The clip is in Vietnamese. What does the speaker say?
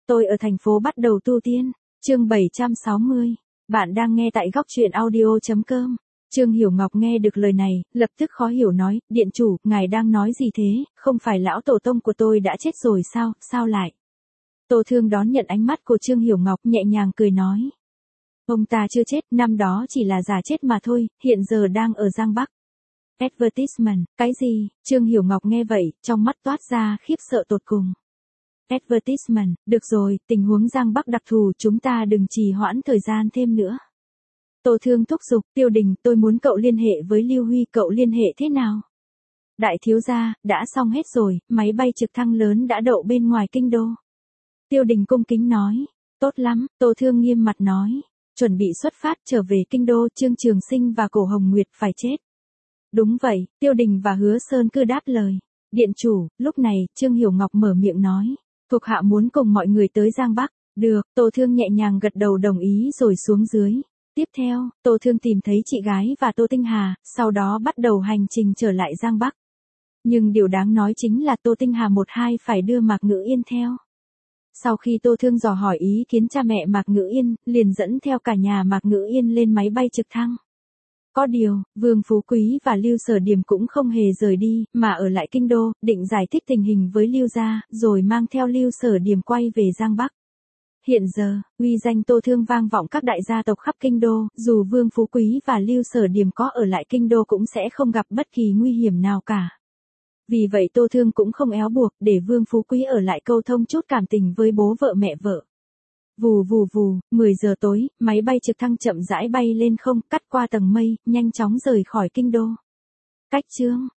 Tôi ở thành phố bắt đầu tu tiên. Chương 760. Bạn đang nghe tại góc truyện audio.com. Trương Hiểu Ngọc nghe được lời này, lập tức khó hiểu nói, điện chủ, ngài đang nói gì thế, không phải lão tổ tông của tôi đã chết rồi sao, sao lại? Tô Thương đón nhận ánh mắt của Trương Hiểu Ngọc nhẹ nhàng cười nói. Ông ta chưa chết, năm đó chỉ là giả chết mà thôi, hiện giờ đang ở Giang Bắc. Advertisement, cái gì? Trương Hiểu Ngọc nghe vậy, trong mắt toát ra khiếp sợ tột cùng. Advertisement, được rồi, tình huống Giang Bắc đặc thù, chúng ta đừng trì hoãn thời gian thêm nữa. Tô Thương thúc giục, Tiêu Đình, tôi muốn cậu liên hệ với Lưu Huy, cậu liên hệ thế nào? Đại thiếu gia, đã xong hết rồi, máy bay trực thăng lớn đã đậu bên ngoài kinh đô. Tiêu Đình cung kính nói, tốt lắm, Tô Thương nghiêm mặt nói, chuẩn bị xuất phát trở về kinh đô, Trương Trường Sinh và Cổ Hồng Nguyệt phải chết. Đúng vậy, Tiêu Đình và Hứa Sơn cứ đáp lời. Điện chủ, lúc này, Trương Hiểu Ngọc mở miệng nói, thuộc hạ muốn cùng mọi người tới Giang Bắc. Được, Tô Thương nhẹ nhàng gật đầu đồng ý rồi xuống dưới. Tiếp theo, Tô Thương tìm thấy chị gái và Tô Tinh Hà, sau đó bắt đầu hành trình trở lại Giang Bắc. Nhưng điều đáng nói chính là Tô Tinh Hà một hai phải đưa Mạc Ngữ Yên theo. Sau khi Tô Thương dò hỏi ý kiến cha mẹ Mạc Ngữ Yên, liền dẫn theo cả nhà Mạc Ngữ Yên lên máy bay trực thăng. Có điều, Vương Phú Quý và Lưu Sở Điểm cũng không hề rời đi, mà ở lại kinh đô, định giải thích tình hình với Lưu gia, rồi mang theo Lưu Sở Điểm quay về Giang Bắc. Hiện giờ, uy danh Tô Thương vang vọng các đại gia tộc khắp kinh đô, dù Vương Phú Quý và Lưu Sở Điểm có ở lại kinh đô cũng sẽ không gặp bất kỳ nguy hiểm nào cả. Vì vậy Tô Thương cũng không éo buộc để Vương Phú Quý ở lại câu thông chút cảm tình với bố vợ mẹ vợ. Vù vù vù, 10 giờ tối, máy bay trực thăng chậm rãi bay lên không, cắt qua tầng mây, nhanh chóng rời khỏi kinh đô. Cách chương